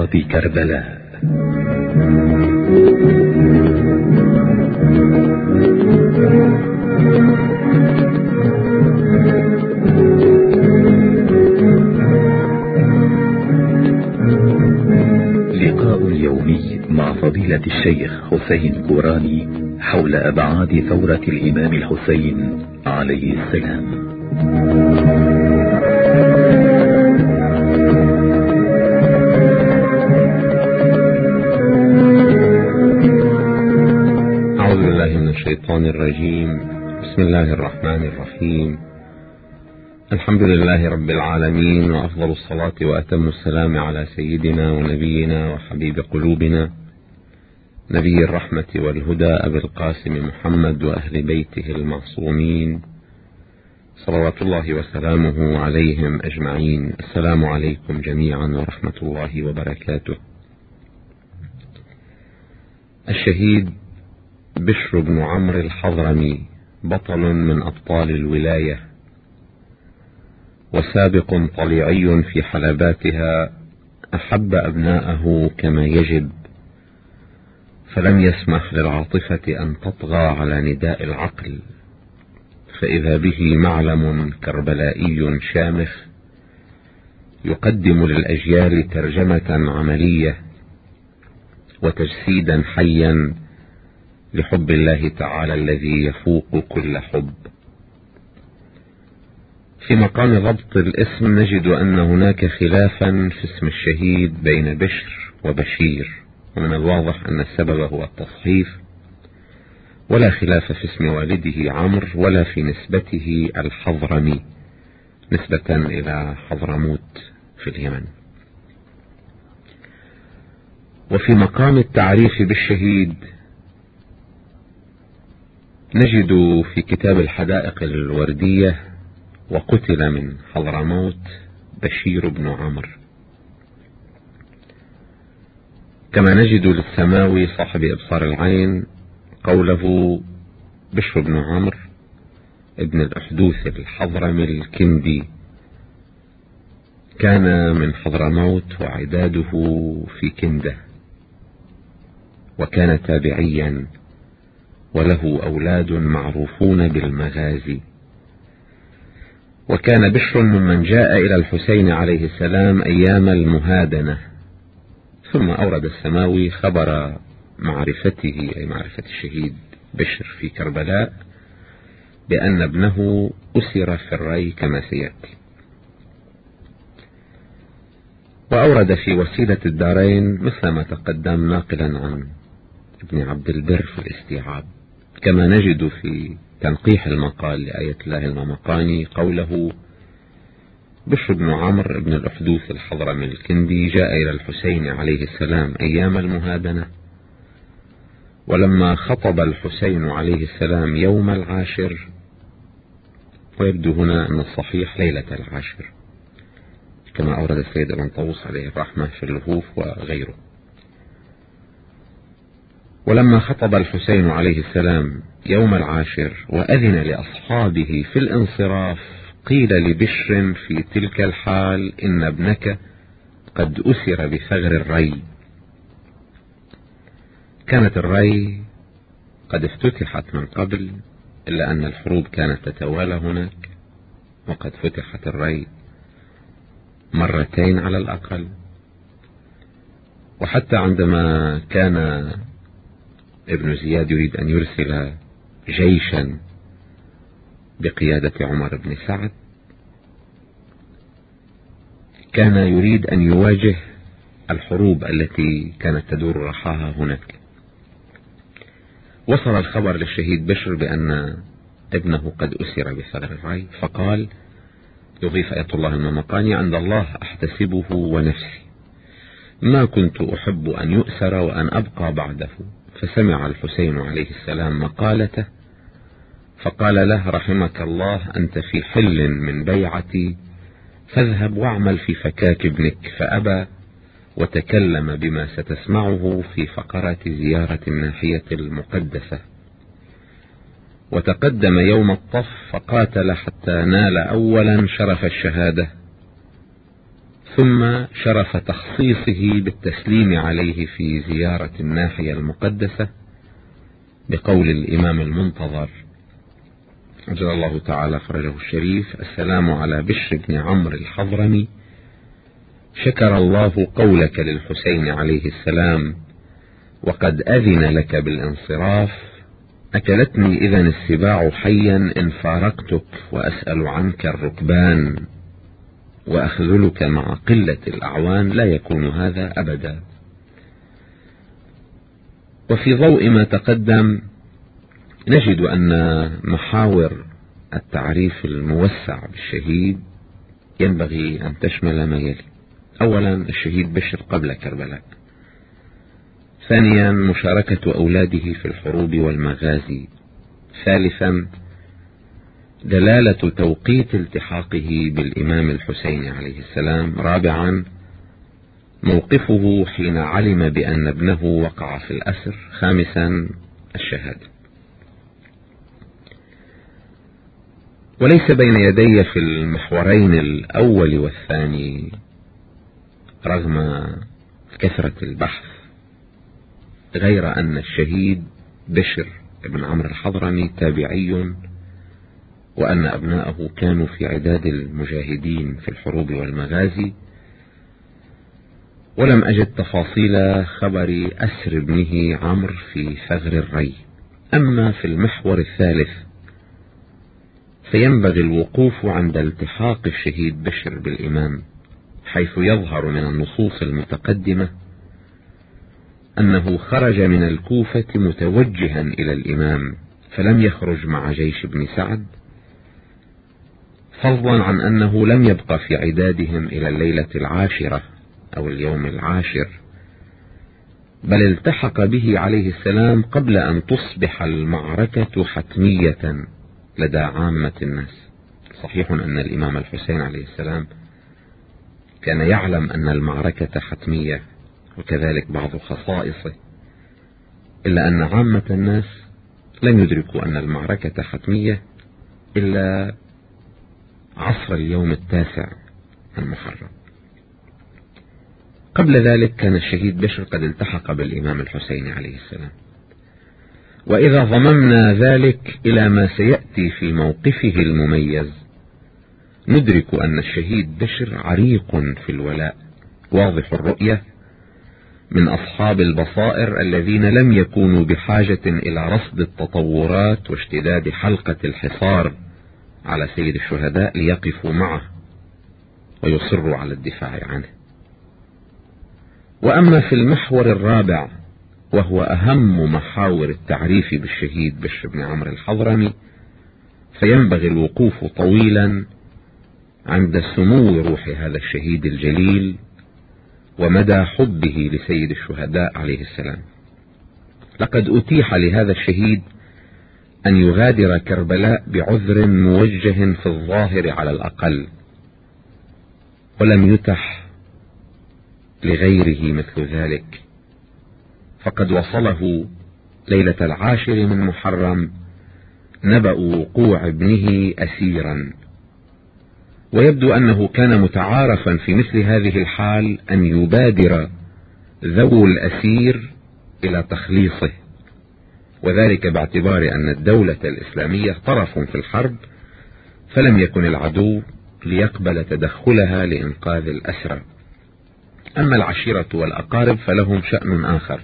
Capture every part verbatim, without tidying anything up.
أصحاب كربلاء. لقاء يومي مع فضيلة الشيخ حسين كوراني حول أبعاد ثورة الإمام الحسين عليه السلام. أعوذ بالله من الشيطان الرجيم. بسم الله الرحمن الرحيم. الحمد لله رب العالمين، وأفضل الصلاة وأتم السلام على سيدنا ونبينا وحبيب قلوبنا نبي الرحمة والهدى أبي القاسم محمد وأهل بيته المعصومين صلوات الله وسلامه عليهم أجمعين. السلام عليكم جميعا ورحمة الله وبركاته. الشهيد بشر بن عمرو الحضرمي بطل من أبطال الولاية، وسابق طليعي في حلباتها، أحب أبناءه كما يجب، فلم يسمح للعاطفة أن تطغى على نداء العقل، فإذا به معلم كربلائي شامخ يقدم للأجيال ترجمة عملية وتجسيدا حيا لحب الله تعالى الذي يفوق كل حب. في مقام ضبط الاسم نجد أن هناك خلافا في اسم الشهيد بين بشر وبشير، ومن الواضح أن السبب هو التصحيف، ولا خلاف في اسم والده عمرو ولا في نسبته الحضرمي نسبة إلى حضرموت في اليمن. وفي مقام التعريف بالشهيد نجد في كتاب الحدائق الوردية: وقتل من حضرموت بشير بن عمرو. كما نجد للسماوي صاحب إبصار العين قوله: بشر بن عمرو ابن الأحدوث الحضرمي الكندي كان من حضرموت وعداده في كندة، وكان تابعيا وله أولاد معروفون بالمغازي. وكان بشر ممن جاء إلى الحسين عليه السلام أيام المهادنة. ثم أورد السماوي خبر معرفته، أي معرفة الشهيد بشر في كربلاء، بأن ابنه أسر في الري كما سيأتي. وأورد في وسيلة الدارين مثل ما تقدم ناقلا عن ابن عبد البر في الاستيعاب. كما نجد في تنقيح المقال لآية الله الممقاني قوله: بشر بن عمرو بن الأحدوث الحضرمي الكندي جاء إلى الحسين عليه السلام أيام المهادنة، ولما خطب الحسين عليه السلام يوم العاشر، ويبدو هنا أن الصحيح ليلة العاشر كما أورد السيد ابن طوس عليه الرحمة في اللهوف وغيره. ولما خطب الحسين عليه السلام يوم العاشر وأذن لأصحابه في الانصراف، قيل لبشر في تلك الحال: إن ابنك قد أسر بثغر الري. كانت الري قد افتتحت من قبل، إلا أن الحروب كانت تتوالى هناك، وقد فتحت الري مرتين على الأقل. وحتى عندما كان ابن زياد يريد أن يرسل جيشا بقيادة عمر بن سعد، كان يريد أن يواجه الحروب التي كانت تدور رحاها هناك. وصل الخبر للشهيد بشر بأن ابنه قد أسر بثغر الري، فقال: يضيف آية الله الممقاني: عند الله أحتسبه ونفسي، ما كنت أحب أن يؤسر وأن أبقى بعده. فسمع الحسين عليه السلام مقالته، فقال له: رحمك الله، أنت في حل من بيعتي، فاذهب واعمل في فكاك ابنك. فأبى، وتكلم بما ستسمعه في فقرة زيارة الناحية المقدسة. وتقدم يوم الطف فقاتل حتى نال أولا شرف الشهادة، ثم شرف تخصيصه بالتسليم عليه في زيارة الناحية المقدسة بقول الإمام المنتظر عجل الله تعالى فرجه الشريف: السلام على بشر بن عمرو الحضرمي، شكر الله قولك للحسين عليه السلام وقد أذن لك بالانصراف، أكلتني إذن السباع حيا إن فارقتك، وأسأل عنك الركبان، وأخذلك مع قلة الأعوان، لا يكون هذا أبدا. وفي ضوء ما تقدم نجد أن محاور التعريف الموسع بالشهيد ينبغي أن تشمل ما يلي: أولا الشهيد بشر قبل كربلاء، ثانيا مشاركة أولاده في الحروب والمغازي، ثالثا دلالة توقيت التحاقه بالإمام الحسين عليه السلام، رابعا موقفه حين علم بأن ابنه وقع في الأسر، خامسا الشهادة. وليس بين يدي في المحورين الأول والثاني رغم كثرة البحث غير أن الشهيد بشر بن عمرو الحضرمي تابعي، وأن أبناءه كانوا في عداد المجاهدين في الحروب والمغازي، ولم أجد تفاصيل خبر أسر ابنه عمرو في ثغر الري. أما في المحور الثالث فينبغي الوقوف عند التحاق الشهيد بشر بالإمام، حيث يظهر من النصوص المتقدمة أنه خرج من الكوفة متوجها إلى الإمام، فلم يخرج مع جيش بن سعد، فضلا عن أنه لم يبقى في عدادهم إلى الليلة العاشرة أو اليوم العاشر، بل التحق به عليه السلام قبل أن تصبح المعركة حتمية لدى عامة الناس. صحيح أن الإمام الحسين عليه السلام كان يعلم أن المعركة حتمية وكذلك بعض خصائصه، إلا أن عامة الناس لم يدركوا أن المعركة حتمية إلا عصر اليوم التاسع من محرم. قبل ذلك كان الشهيد بشر قد التحق بالإمام الحسين عليه السلام. وإذا ضممنا ذلك إلى ما سيأتي في موقفه المميز ندرك أن الشهيد بشر عريق في الولاء، واضح الرؤية، من أصحاب البصائر الذين لم يكونوا بحاجة إلى رصد التطورات واشتداد حلقة الحصار على سيد الشهداء ليقفوا معه ويصروا على الدفاع عنه. وأما في المحور الرابع وهو أهم محاور التعريف بالشهيد بشر بن عمرو الحضرمي، فينبغي الوقوف طويلا عند سمو روح هذا الشهيد الجليل ومدى حبه لسيد الشهداء عليه السلام. لقد أتيح لهذا الشهيد أن يغادر كربلاء بعذر موجه في الظاهر على الأقل، ولم يتح لغيره مثل ذلك، فقد وصله ليلة العاشر من محرم نبأ وقوع ابنه أسيرا، ويبدو أنه كان متعارفا في مثل هذه الحال أن يبادر ذو الأسير إلى تخليصه، وذلك باعتبار أن الدولة الإسلامية طرف في الحرب، فلم يكن العدو ليقبل تدخلها لإنقاذ الأسرى. أما العشيرة والأقارب فلهم شأن آخر.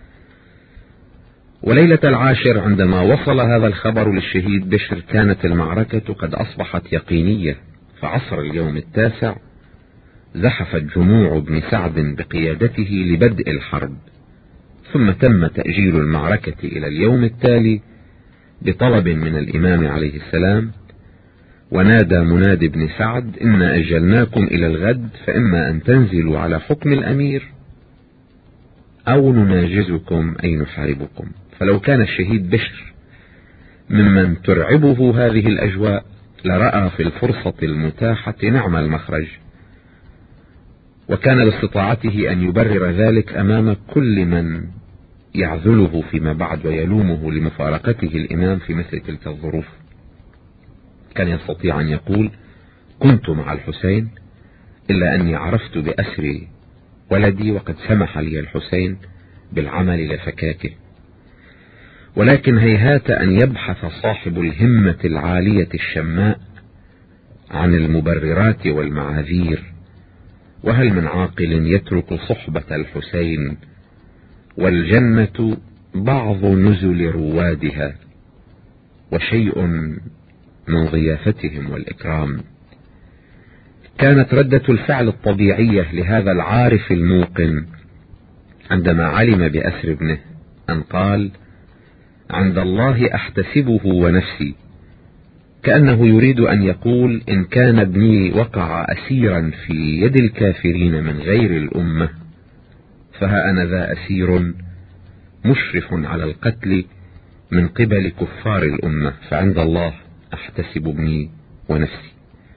وليلة العاشر عندما وصل هذا الخبر للشهيد بشر كانت المعركة قد أصبحت يقينية، فعصر اليوم التاسع زحفت جموع بن سعد بقيادته لبدء الحرب، ثم تم تأجيل المعركة إلى اليوم التالي بطلب من الإمام عليه السلام، ونادى مناد بن سعد: إنا أجلناكم إلى الغد، فإما أن تنزلوا على حكم الأمير أو نناجزكم أي نحاربكم. فلو كان الشهيد بشر ممن ترعبه هذه الأجواء لرأى في الفرصة المتاحة نعم المخرج، وكان باستطاعته أن يبرر ذلك أمام كل من يعذله فيما بعد ويلومه لمفارقته الإمام في مثل تلك الظروف. كان يستطيع أن يقول: كنت مع الحسين، إلا أني عرفت بأسر ولدي وقد سمح لي الحسين بالعمل لفكاكه، ولكن هيهات أن يبحث صاحب الهمة العالية الشماء عن المبررات والمعاذير. وهل من عاقل يترك صحبة الحسين والجنة بعض نزل روادها وشيء من ضيافتهم والإكرام؟ كانت ردة الفعل الطبيعية لهذا العارف الموقن عندما علم بأسر ابنه أن قال: عند الله أحتسبه ونفسي، كأنه يريد أن يقول: إن كان ابني وقع أسيرا في يد الكافرين من غير الأمة، فها أنا ذا أسير مشرف على القتل من قبل كفار الأمة، فعند الله أحتسب ابني ونفسي.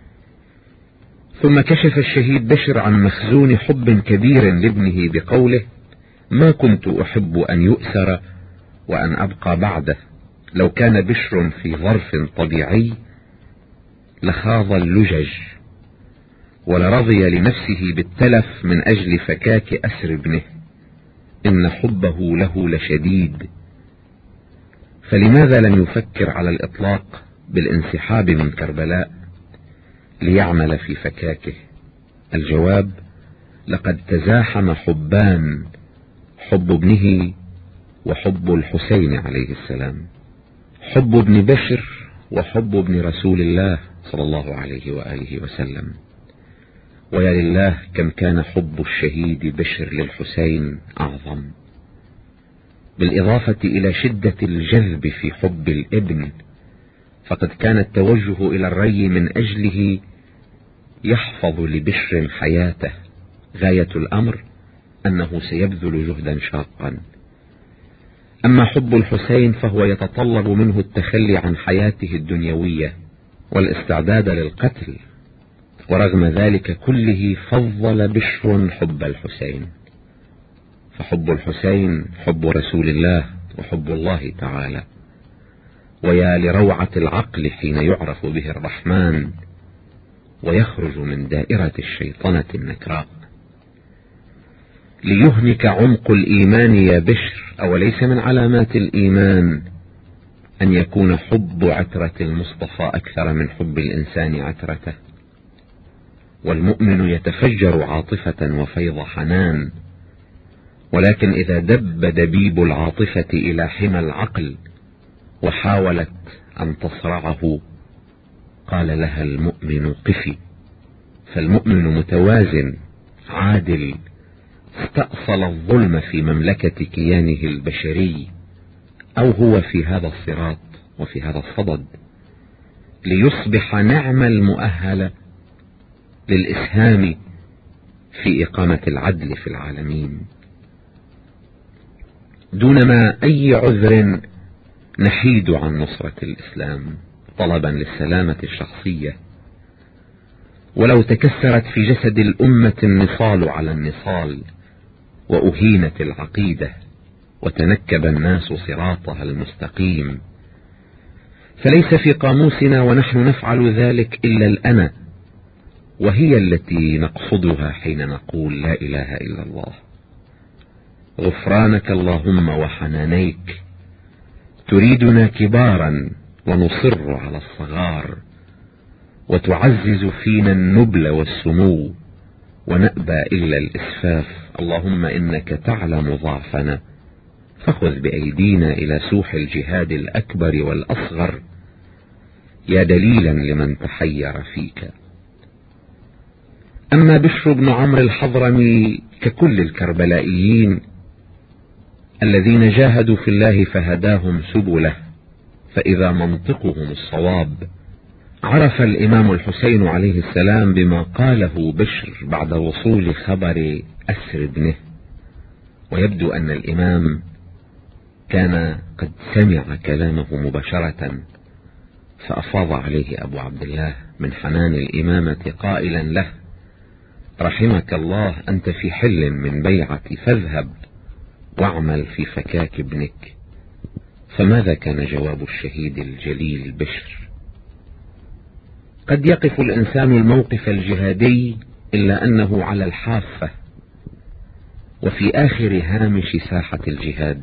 ثم كشف الشهيد بشر عن مخزون حب كبير لابنه بقوله: ما كنت أحب أن يؤسر وأن أبقى بعده. لو كان بشر في ظرف طبيعي لخاض اللجج ولرضي لنفسه بالتلف من أجل فكاك أسر ابنه، إن حبه له لشديد. فلماذا لم يفكر على الإطلاق بالانسحاب من كربلاء ليعمل في فكاكه؟ الجواب: لقد تزاحم حبان، حب ابنه وحب الحسين عليه السلام، حب ابن بشر وحب ابن رسول الله صلى الله عليه وآله وسلم. ويا لله كم كان حب الشهيد بشر للحسين أعظم، بالإضافة إلى شدة الجذب في حب الابن، فقد كان التوجه إلى الري من أجله يحفظ لبشر حياته. غاية الأمر أنه سيبذل جهدا شاقا. أما حب الحسين فهو يتطلب منه التخلي عن حياته الدنيوية والاستعداد للقتل، ورغم ذلك كله فضل بشر حب الحسين. فحب الحسين حب رسول الله وحب الله تعالى. ويا لروعة العقل حين يعرف به الرحمن ويخرج من دائرة الشيطنة النكراء. ليهنك عمق الإيمان يا بشر، أوليس من علامات الإيمان أن يكون حب عترة المصطفى أكثر من حب الإنسان عترته؟ والمؤمن يتفجر عاطفة وفيض حنان، ولكن إذا دب دبيب العاطفة إلى حمى العقل وحاولت أن تصرعه قال لها المؤمن قفي. فالمؤمن متوازن عادل، استأصل الظلم في مملكة كيانه البشري، أو هو في هذا الصراط وفي هذا الصدد، ليصبح نعم المؤهل للإسهام في إقامة العدل في العالمين. دونما أي عذر نحيد عن نصرة الإسلام طلبا للسلامة الشخصية. ولو تكسرت في جسد الأمة النصال على النصال وأهينت العقيدة وتنكب الناس صراطها المستقيم، فليس في قاموسنا ونحن نفعل ذلك إلا الأنا، وهي التي نقصدها حين نقول لا إله إلا الله. غفرانك اللهم وحنانيك، تريدنا كبارا ونصر على الصغار، وتعزز فينا النبل والسمو ونأبى إلا الإسفاف. اللهم إنك تعلم ضعفنا، فخذ بأيدينا إلى سوح الجهاد الأكبر والأصغر، يا دليلا لمن تحير فيك. أما بشر بن عمرو الحضرمي ككل الكربلائيين الذين جاهدوا في الله فهداهم سبله، فإذا منطقهم الصواب. عرف الإمام الحسين عليه السلام بما قاله بشر بعد وصول خبر أسر ابنه، ويبدو أن الإمام كان قد سمع كلامه مباشرة، فأفاض عليه أبو عبد الله من حنان الإمامة قائلا له: رحمك الله، أنت في حل من بيعتي، فاذهب واعمل في فكاك ابنك. فماذا كان جواب الشهيد الجليل بشر؟ قد يقف الإنسان الموقف الجهادي إلا أنه على الحافة وفي آخر هامش ساحة الجهاد،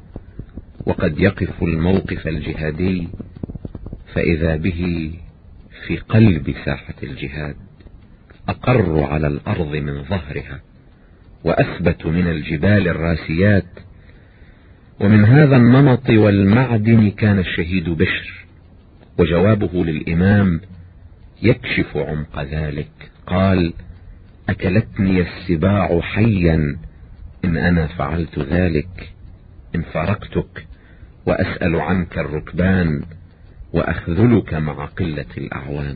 وقد يقف الموقف الجهادي فإذا به في قلب ساحة الجهاد، أقر على الأرض من ظهرها وأثبت من الجبال الراسيات. ومن هذا النمط والمعدن كان الشهيد بشر، وجوابه للإمام يكشف عمق ذلك. قال: أكلتني السباع حيا إن أنا فعلت ذلك، إن فارقتك وأسأل عنك الركبان وأخذلك مع قلة الأعوان.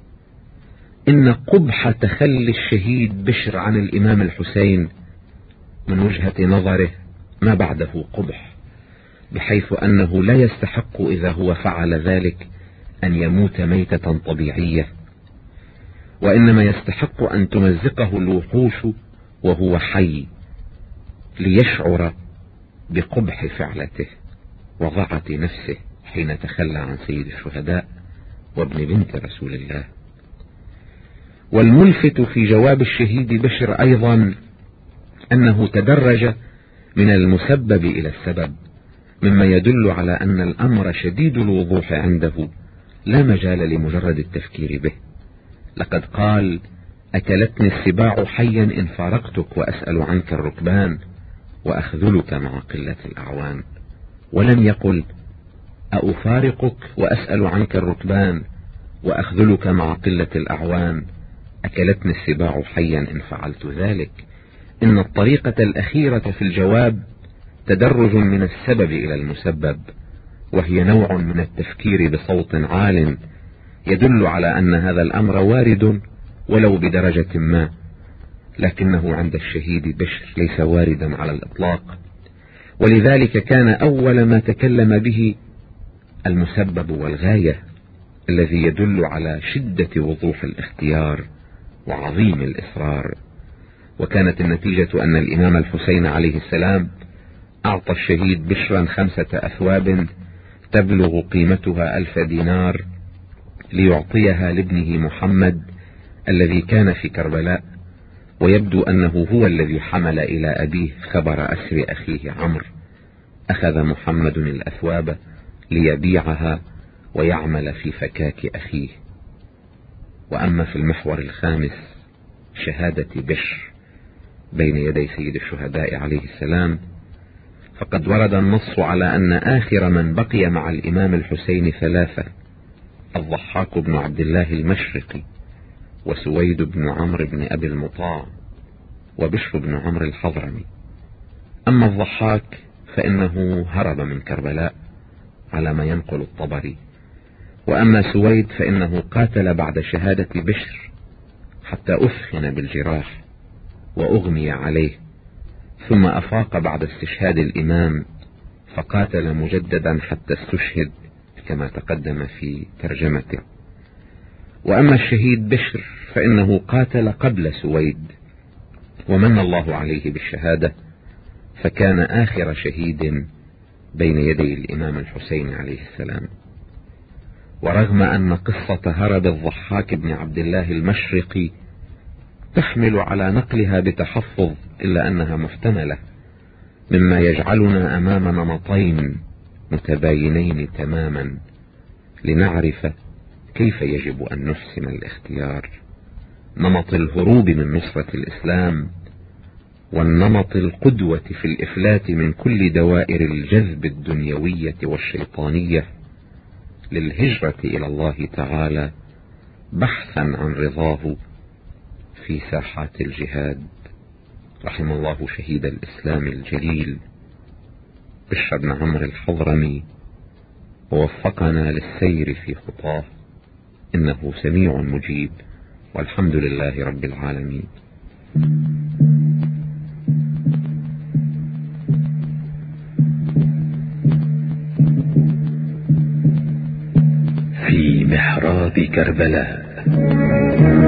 إن قبح تخلي الشهيد بشر عن الإمام الحسين من وجهة نظره ما بعده قبح، بحيث أنه لا يستحق إذا هو فعل ذلك أن يموت ميتة طبيعية، وإنما يستحق أن تمزقه الوحوش وهو حي ليشعر بقبح فعلته وضعة نفسه حين تخلى عن سيد الشهداء وابن بنت رسول الله. والملفت في جواب الشهيد بشر أيضا أنه تدرج من المسبب إلى السبب، مما يدل على أن الأمر شديد الوضوح عنده، لا مجال لمجرد التفكير به. لقد قال: أكلتني السباع حيا إن فارقتك وأسأل عنك الركبان وأخذلك مع قلة الأعوان، ولم يقل أفارقك وأسأل عنك الركبان وأخذلك مع قلة الأعوان، أكلتني السباع حيا إن فعلت ذلك. إن الطريقة الأخيرة في الجواب تدرج من السبب إلى المسبب، وهي نوع من التفكير بصوت عال يدل على أن هذا الأمر وارد ولو بدرجة ما، لكنه عند الشهيد بشر ليس واردا على الإطلاق. ولذلك كان أول ما تكلم به المسبب والغاية، الذي يدل على شدة وضوح الاختيار وعظيم الإصرار. وكانت النتيجة أن الإمام الحسين عليه السلام أعطى الشهيد بشرا خمسة أثواب تبلغ قيمتها ألف دينار ليعطيها لابنه محمد الذي كان في كربلاء، ويبدو أنه هو الذي حمل إلى أبيه خبر أسر أخيه عمرو. أخذ محمد الأثواب ليبيعها ويعمل في فكاك أخيه. وأما في المحور الخامس، شهادة بشر بين يدي سيد الشهداء عليه السلام، فقد ورد النص على أن آخر من بقي مع الإمام الحسين ثلاثة: الضحاك بن عبد الله المشرقي، وسويد بن عمرو بن أبي المطاع، وبشر بن عمرو الحضرمي. أما الضحاك فإنه هرب من كربلاء على ما ينقل الطبري، وأما سويد فإنه قاتل بعد شهادة بشر حتى أثخن بالجراح وأغمي عليه، ثم أفاق بعد استشهاد الإمام فقاتل مجددا حتى استشهد كما تقدم في ترجمته. وأما الشهيد بشر فإنه قاتل قبل سويد ومن الله عليه بالشهادة، فكان آخر شهيد بين يدي الإمام الحسين عليه السلام. ورغم أن قصة هرب الضحاك بن عبد الله المشرقي تحمل على نقلها بتحفظ، إلا أنها محتملة، مما يجعلنا أمام نمطين متباينين تماما لنعرف كيف يجب أن نحسن الاختيار: نمط الهروب من نصرة الإسلام، والنمط القدوة في الإفلات من كل دوائر الجذب الدنيوية والشيطانية للهجرة إلى الله تعالى بحثا عن رضاه في ساحات الجهاد. رحم الله شهيد الإسلام الجليل بشر بن عمرو الحضرمي، ووفقنا للسير في خطاه، إنه سميع مجيب، والحمد لله رب العالمين. في محراب كربلاء.